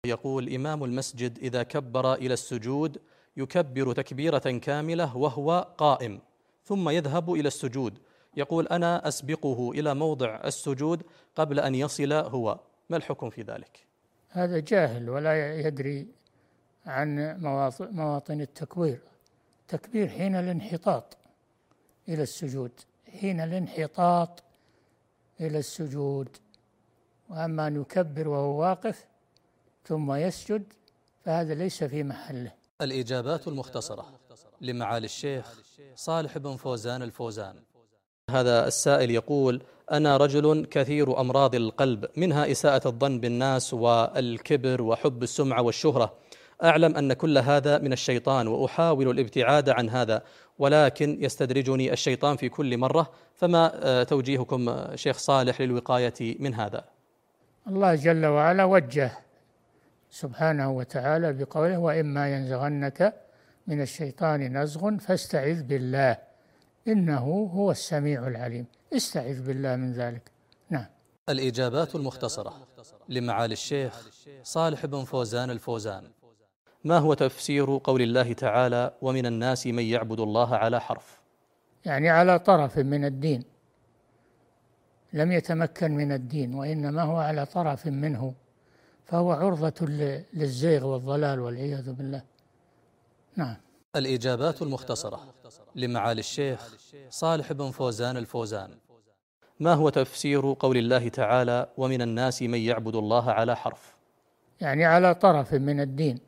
يقول: إمام المسجد إذا كبر إلى السجود يكبر تكبيرة كاملة وهو قائم ثم يذهب إلى السجود، يقول: أنا أسبقه إلى موضع السجود قبل أن يصل هو، ما الحكم في ذلك؟ هذا جاهل ولا يدري عن مواطن التكبير. تكبير حين الانحطاط إلى السجود، حين الانحطاط إلى السجود. وأما أن يكبر وهو واقف ثم يسجد فهذا ليس في محله. الإجابات المختصرة لمعالي الشيخ صالح بن فوزان الفوزان. هذا السائل يقول: أنا رجل كثير أمراض القلب، منها إساءة الظن بالناس والكبر وحب السمعة والشهرة. أعلم أن كل هذا من الشيطان وأحاول الابتعاد عن هذا، ولكن يستدرجني الشيطان في كل مرة، فما توجيهكم شيخ صالح للوقاية من هذا؟ الله جل وعلا وجه سبحانه وتعالى بقوله: وإما ينزغنك من الشيطان نزغ فاستعذ بالله إنه هو السميع العليم. استعذ بالله من ذلك. نعم. الإجابات المختصرة لمعالي الشيخ صالح بن فوزان الفوزان. ما هو تفسير قول الله تعالى: ومن الناس من يعبد الله على حرف؟ يعني على طرف من الدين، لم يتمكن من الدين وإنما هو على طرف منه، فهو عرضة للزيغ والضلال والعياذ بالله. نعم. الإجابات المختصرة لمعالي الشيخ صالح بن فوزان الفوزان. ما هو تفسير قول الله تعالى: ومن الناس من يعبد الله على حرف؟ يعني على طرف من الدين،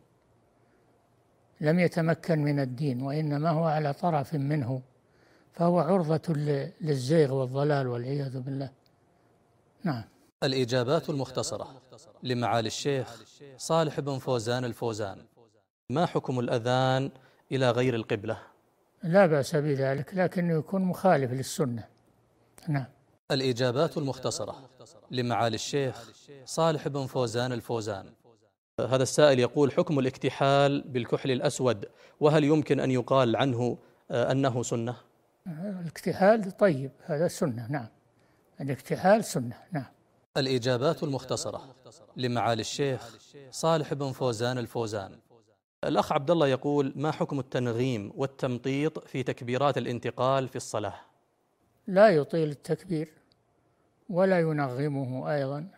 لم يتمكن من الدين وإنما هو على طرف منه، فهو عرضة للزيغ والضلال والعياذ بالله. نعم. الإجابات المختصرة لمعالي الشيخ صالح بن فوزان الفوزان. ما حكم الأذان إلى غير القبلة؟ لا بأس بذلك، لكنه يكون مخالف للسنة. نعم. الإجابات المختصرة لمعالي الشيخ صالح بن فوزان الفوزان. هذا السائل يقول: حكم الاكتحال بالكحل الأسود، وهل يمكن أن يقال عنه أنه سنة؟ الاكتحال طيب، هذا سنة. نعم، الاكتحال سنة. نعم. الإجابات المختصرة لمعالي الشيخ صالح بن فوزان الفوزان. الأخ عبد الله يقول: ما حكم التنغيم والتمطيط في تكبيرات الانتقال في الصلاة؟ لا يطيل التكبير ولا ينغمه أيضا،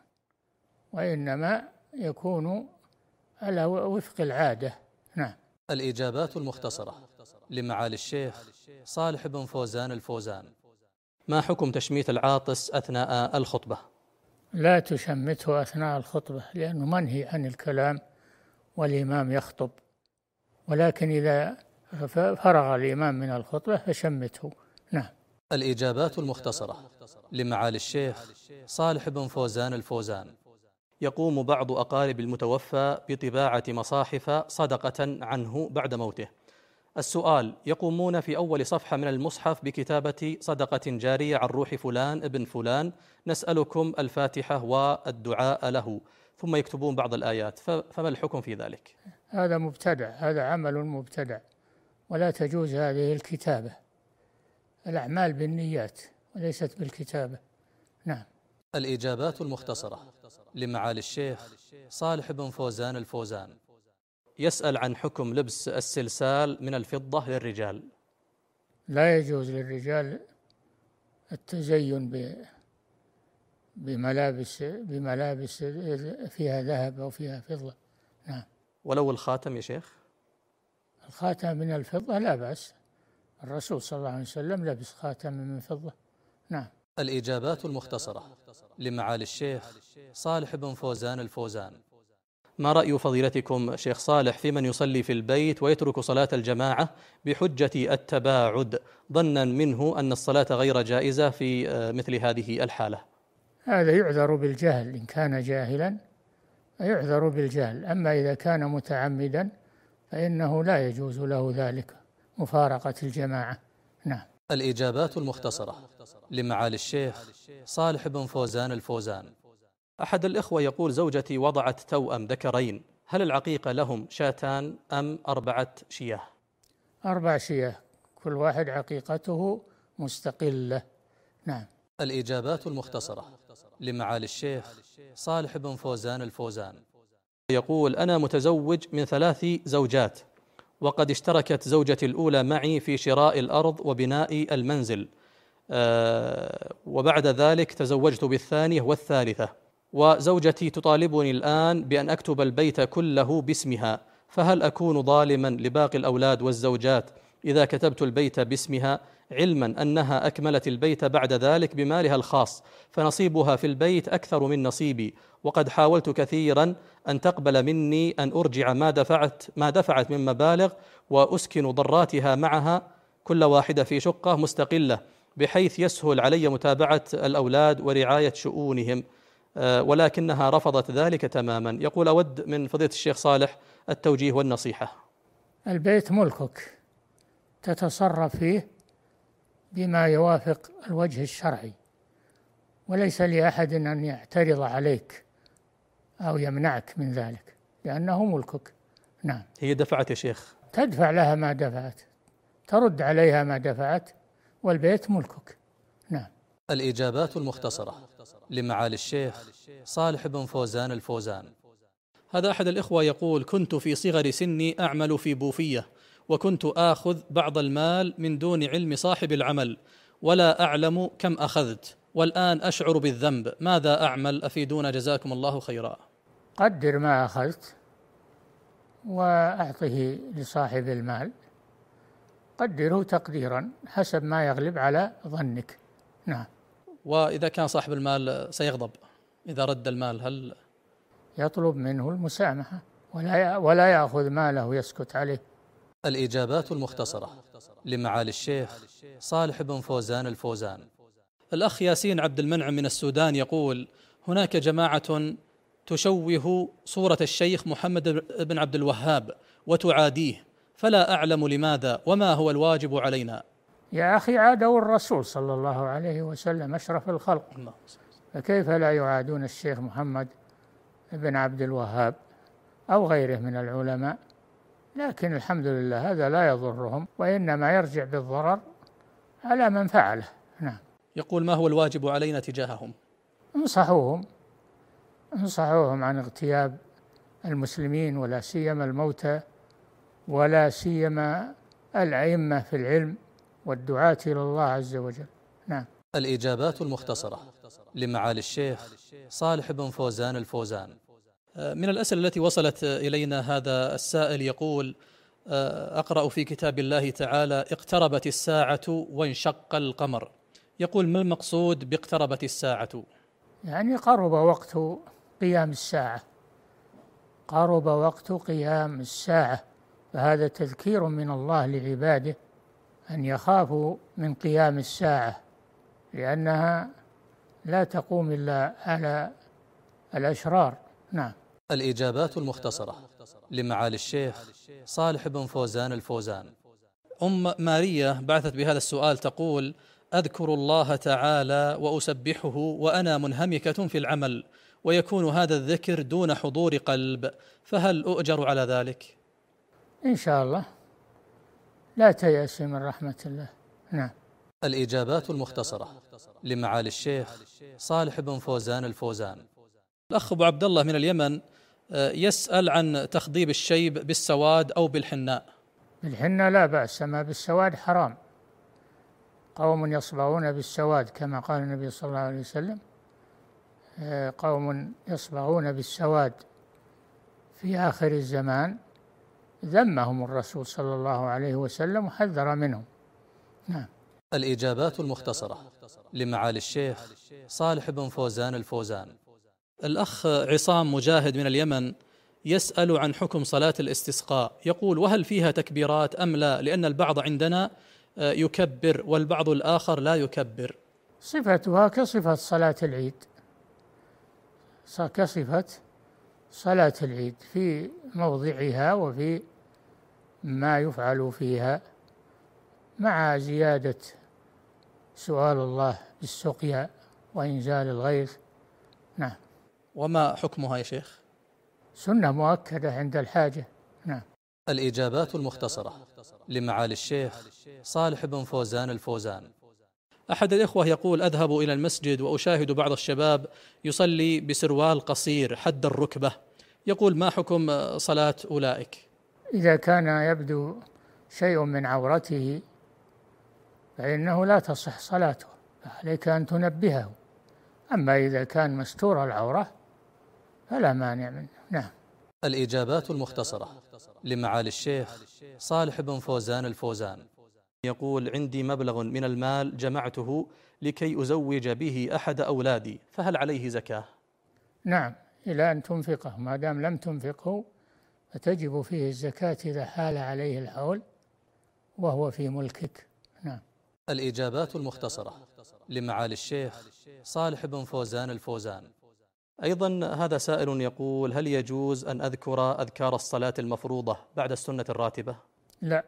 وإنما يكون على وفق العادة. نعم. الإجابات المختصرة لمعالي الشيخ صالح بن فوزان الفوزان. ما حكم تشميت العاطس أثناء الخطبة؟ لا تشمته أثناء الخطبة لأنه منهي عن الكلام والإمام يخطب، ولكن إذا فرغ الإمام من الخطبة فشمته. نعم. الإجابات المختصرة لمعالي الشيخ صالح بن فوزان الفوزان. يقوم بعض أقارب المتوفى بطباعة مصاحف صدقة عنه بعد موته. السؤال: يقومون في أول صفحة من المصحف بكتابة صدقة جارية عن روح فلان ابن فلان، نسألكم الفاتحة والدعاء له، ثم يكتبون بعض الآيات، فما الحكم في ذلك؟ هذا مبتدع، هذا عمل مبتدع، ولا تجوز هذه الكتابة. الأعمال بالنيات وليست بالكتابة. نعم. الإجابات المختصرة لمعالي الشيخ صالح بن فوزان الفوزان. يسأل عن حكم لبس السلسال من الفضة للرجال. لا يجوز للرجال التزين بملابس فيها ذهب أو فيها فضة. نعم. ولو الخاتم يا شيخ؟ الخاتم من الفضة لا بأس، الرسول صلى الله عليه وسلم لبس خاتم من فضة. نعم. الإجابات المختصرة لمعالي الشيخ صالح بن فوزان الفوزان. ما رأي فضيلتكم شيخ صالح في من يصلي في البيت ويترك صلاة الجماعة بحجة التباعد، ظنا منه أن الصلاة غير جائزة في مثل هذه الحالة؟ هذا يعذر بالجهل، إن كان جاهلا يعذر بالجهل، أما إذا كان متعمدا فإنه لا يجوز له ذلك، مفارقة الجماعة. نعم. الإجابات المختصرة لمعالي الشيخ صالح بن فوزان الفوزان. أحد الإخوة يقول: زوجتي وضعت توأم ذكرين، هل العقيقة لهم شاتان أم 4 شياه؟ 4 شياه، كل واحد عقيقته مستقلة. نعم. الإجابات المختصرة لمعالي الشيخ صالح بن فوزان الفوزان. يقول: أنا متزوج من 3 زوجات، وقد اشتركت زوجتي الأولى معي في شراء الأرض وبناء المنزل، وبعد ذلك تزوجت بالثانية والثالثة، وزوجتي تطالبني الآن بأن أكتب البيت كله باسمها، فهل أكون ظالما لباقي الأولاد والزوجات إذا كتبت البيت باسمها، علما أنها أكملت البيت بعد ذلك بمالها الخاص، فنصيبها في البيت أكثر من نصيبي، وقد حاولت كثيرا أن تقبل مني أن أرجع ما دفعت من مبالغ، وأسكن ضراتها معها كل واحدة في شقة مستقلة، بحيث يسهل علي متابعة الأولاد ورعاية شؤونهم، ولكنها رفضت ذلك تماما. يقول: أود من فضيلة الشيخ صالح التوجيه والنصيحة. البيت ملكك، تتصرف فيه بما يوافق الوجه الشرعي، وليس لأحد أن يعترض عليك أو يمنعك من ذلك، لأنه ملكك. نعم. هي دفعت يا شيخ؟ تدفع لها ما دفعت، ترد عليها ما دفعت، والبيت ملكك. نعم. الإجابات المختصرة لمعالي الشيخ صالح بن فوزان الفوزان. هذا أحد الإخوة يقول: كنت في صغر سني أعمل في بوفية، وكنت آخذ بعض المال من دون علم صاحب العمل، ولا أعلم كم أخذت، والآن أشعر بالذنب، ماذا أعمل؟ أفيدونا جزاكم الله خيرا. قدر ما أخذت وأعطه لصاحب المال، قدره تقديرا حسب ما يغلب على ظنك. نعم. وإذا كان صاحب المال سيغضب إذا رد المال، هل يطلب منه المسامحة ولا يأخذ ماله ويسكت عليه؟ الإجابات المختصرة لمعالي الشيخ صالح بن فوزان الفوزان. الأخ ياسين عبد المنعم من السودان يقول: هناك جماعة تشوه صورة الشيخ محمد بن عبد الوهاب وتعاديه، فلا أعلم لماذا، وما هو الواجب علينا؟ يا أخي، عادوا الرسول صلى الله عليه وسلم أشرف الخلق، فكيف لا يعادون الشيخ محمد بن عبد الوهاب أو غيره من العلماء؟ لكن الحمد لله هذا لا يضرهم، وإنما يرجع بالضرر على من فعله. نعم. يقول: ما هو الواجب علينا تجاههم؟ انصحوهم عن اغتياب المسلمين، ولا سيما الموتى، ولا سيما الأئمة في العلم والدعاة إلى الله عز وجل. نعم. الإجابات المختصرة لمعالي الشيخ صالح بن فوزان الفوزان. من الأسئلة التي وصلت إلينا هذا السائل يقول: أقرأ في كتاب الله تعالى: اقتربت الساعة وانشق القمر. يقول: ما المقصود باقتربت الساعة؟ يعني قرب وقت قيام الساعة، قرب وقت قيام الساعة، فهذا تذكير من الله لعباده أن يخافوا من قيام الساعة، لأنها لا تقوم إلا على الأشرار. نعم. الإجابات المختصرة لمعالي الشيخ صالح بن فوزان الفوزان. أم ماريا بعثت بهذا السؤال تقول: أذكر الله تعالى وأسبحه وأنا منهمكة في العمل، ويكون هذا الذكر دون حضور قلب، فهل أؤجر على ذلك؟ إن شاء الله، لا تيأس من رحمة الله. نعم. الإجابات المختصرة لمعالي الشيخ صالح بن فوزان الفوزان. الأخ أبو عبد الله من اليمن يسأل عن تخضيب الشيب بالسواد أو بالحناء. بالحناء لا بأس، ما بالسواد حرام. قوم يصبغون بالسواد كما قال النبي صلى الله عليه وسلم: قوم يصبغون بالسواد في آخر الزمان، ذمهم الرسول صلى الله عليه وسلم وحذر منهم. نعم. الإجابات المختصرة لمعالي الشيخ صالح بن فوزان الفوزان. الأخ عصام مجاهد من اليمن يسأل عن حكم صلاة الاستسقاء. يقول: وهل فيها تكبيرات أم لا؟ لأن البعض عندنا يكبر والبعض الآخر لا يكبر. صفتها كصفة صلاة العيد، كصفة صلاة العيد في موضعها وفي ما يفعل فيها، مع زيادة سؤال الله بالسقيا وإنزال الغيث. نعم. وما حكمها يا شيخ؟ سنة مؤكدة عند الحاجة. نعم. الإجابات المختصرة لمعالي الشيخ صالح بن فوزان الفوزان. أحد الإخوة يقول: أذهب إلى المسجد وأشاهد بعض الشباب يصلي بسروال قصير حد الركبة، يقول: ما حكم صلاة أولئك؟ إذا كان يبدو شيء من عورته فإنه لا تصح صلاته، عليك أن تنبهه. أما إذا كان مستور العورة فلا مانع منه. نعم. الإجابات المختصرة لمعالي الشيخ صالح بن فوزان الفوزان. يقول: عندي مبلغ من المال جمعته لكي أزوج به أحد أولادي، فهل عليه زكاة؟ نعم، إلى أن تنفقه، ما دام لم تنفقه فتجب فيه الزكاة إذا حال عليه الحول وهو في ملكك. نعم. الإجابات المختصرة لمعالي الشيخ صالح بن فوزان الفوزان. أيضا هذا سائل يقول: هل يجوز أن أذكر أذكار الصلاة المفروضة بعد السنة الراتبة؟ لا،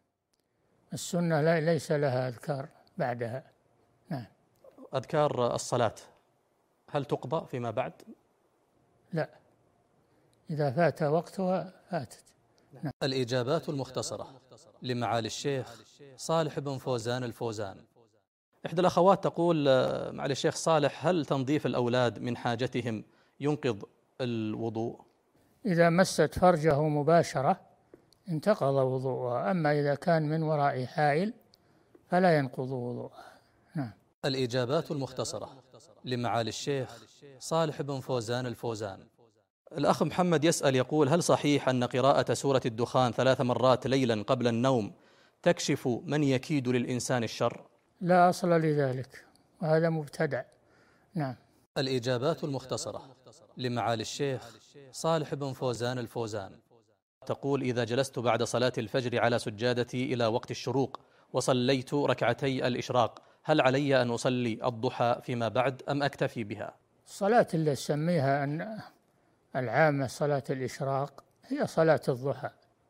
السنة ليس لها أذكار بعدها. نعم. أذكار الصلاة هل تقضى فيما بعد؟ لا، إذا فات وقتها فاتت. نعم. الإجابات المختصرة لمعالي الشيخ صالح بن فوزان الفوزان. إحدى الأخوات تقول: معالي الشيخ صالح، هل تنظيف الأولاد من حاجتهم ينقض الوضوء؟ إذا مست فرجه مباشرة انتقض وضوءها، أما إذا كان من وراء حائل فلا ينقض وضوءها. نعم. الإجابات المختصرة لمعالي الشيخ صالح بن فوزان الفوزان. الأخ محمد يسأل يقول: هل صحيح أن قراءة سورة الدخان 3 مرات ليلا قبل النوم تكشف من يكيد للإنسان الشر؟ لا أصل لذلك، وهذا مبتدع. نعم. الإجابات المختصرة لمعالي الشيخ صالح بن فوزان الفوزان. تقول: إذا جلست بعد صلاة الفجر على سجادتي إلى وقت الشروق وصليت ركعتي الإشراق، هل علي أن أصلي الضحى فيما بعد أم أكتفي بها؟ الصلاة اللي نسميها أن العامة صلاة الإشراق هي صلاة الضحى،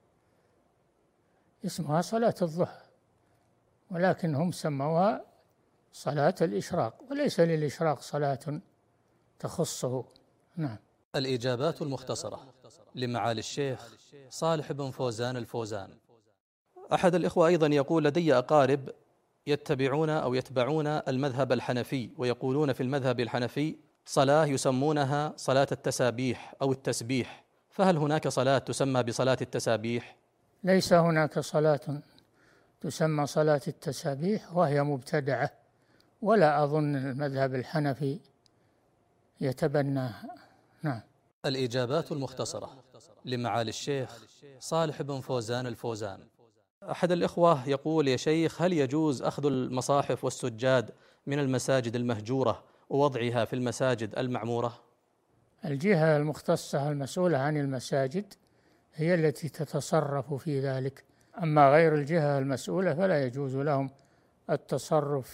اسمها صلاة الضحى، ولكن هم سموها صلاة الإشراق، وليس للإشراق صلاة تخصه. نعم. الإجابات المختصرة لمعالي الشيخ صالح بن فوزان الفوزان. أحد الإخوة أيضا يقول: لدي أقارب يتبعون أو يتبعون المذهب الحنفي، ويقولون في المذهب الحنفي صلاة يسمونها صلاة التسابيح أو التسبيح، فهل هناك صلاة تسمى بصلاة التسابيح؟ ليس هناك صلاة تسمى صلاة التسابيح، وهي مبتدعة، ولا أظن المذهب الحنفي يتبناها. نعم. الإجابات المختصرة لمعالي الشيخ صالح بن فوزان الفوزان. أحد الإخوة يقول: يا شيخ، هل يجوز أخذ المصاحف والسجاد من المساجد المهجورة ووضعها في المساجد المعمورة؟ الجهة المختصة المسؤولة عن المساجد هي التي تتصرف في ذلك، أما غير الجهة المسؤولة فلا يجوز لهم التصرف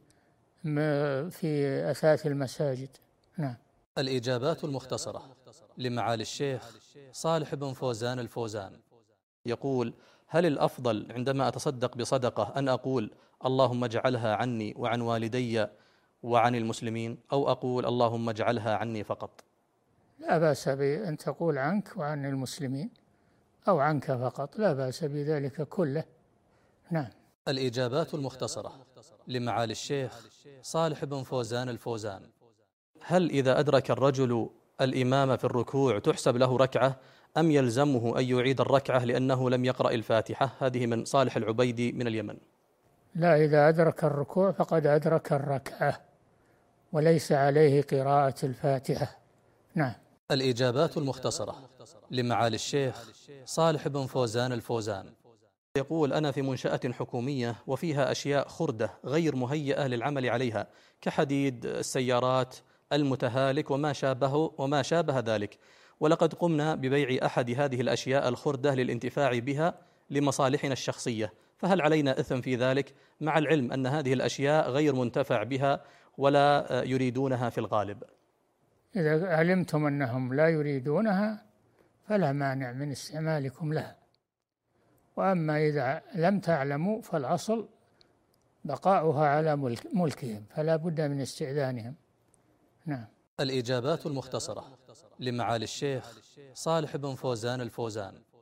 في أثاث المساجد. نعم. الإجابات المختصرة لمعالي الشيخ صالح بن فوزان الفوزان. يقول: هل الأفضل عندما أتصدق بصدقة أن أقول اللهم اجعلها عني وعن والدي وعن المسلمين، أو أقول اللهم اجعلها عني فقط؟ لا بأس بأن تقول عنك وعن المسلمين، أو عنك فقط، لا بأس بذلك كله. نعم. الإجابات المختصرة لمعالي الشيخ صالح بن فوزان الفوزان. هل إذا أدرك الرجل الإمام في الركوع تحسب له ركعة، أم يلزمه أن يعيد الركعة لأنه لم يقرأ الفاتحة؟ هذه من صالح العبيدي من اليمن. لا، إذا أدرك الركوع فقد أدرك الركعة وليس عليه قراءة الفاتحة. نعم. الإجابات المختصرة لمعالي الشيخ صالح بن فوزان الفوزان. يقول: أنا في منشأة حكومية وفيها أشياء خردة غير مهيئة للعمل عليها، كحديد السيارات المتهالك وما شابه ذلك، ولقد قمنا ببيع أحد هذه الأشياء الخردة للانتفاع بها لمصالحنا الشخصية، فهل علينا إثم في ذلك، مع العلم أن هذه الأشياء غير منتفع بها ولا يريدونها في الغالب؟ إذا علمتم أنهم لا يريدونها فلا مانع من استعمالكم لها، وأما إذا لم تعلموا فالأصل بقاؤها على ملكهم، فلا بد من استئذانهم. نعم. الإجابات المختصرة لمعالي الشيخ صالح بن فوزان الفوزان.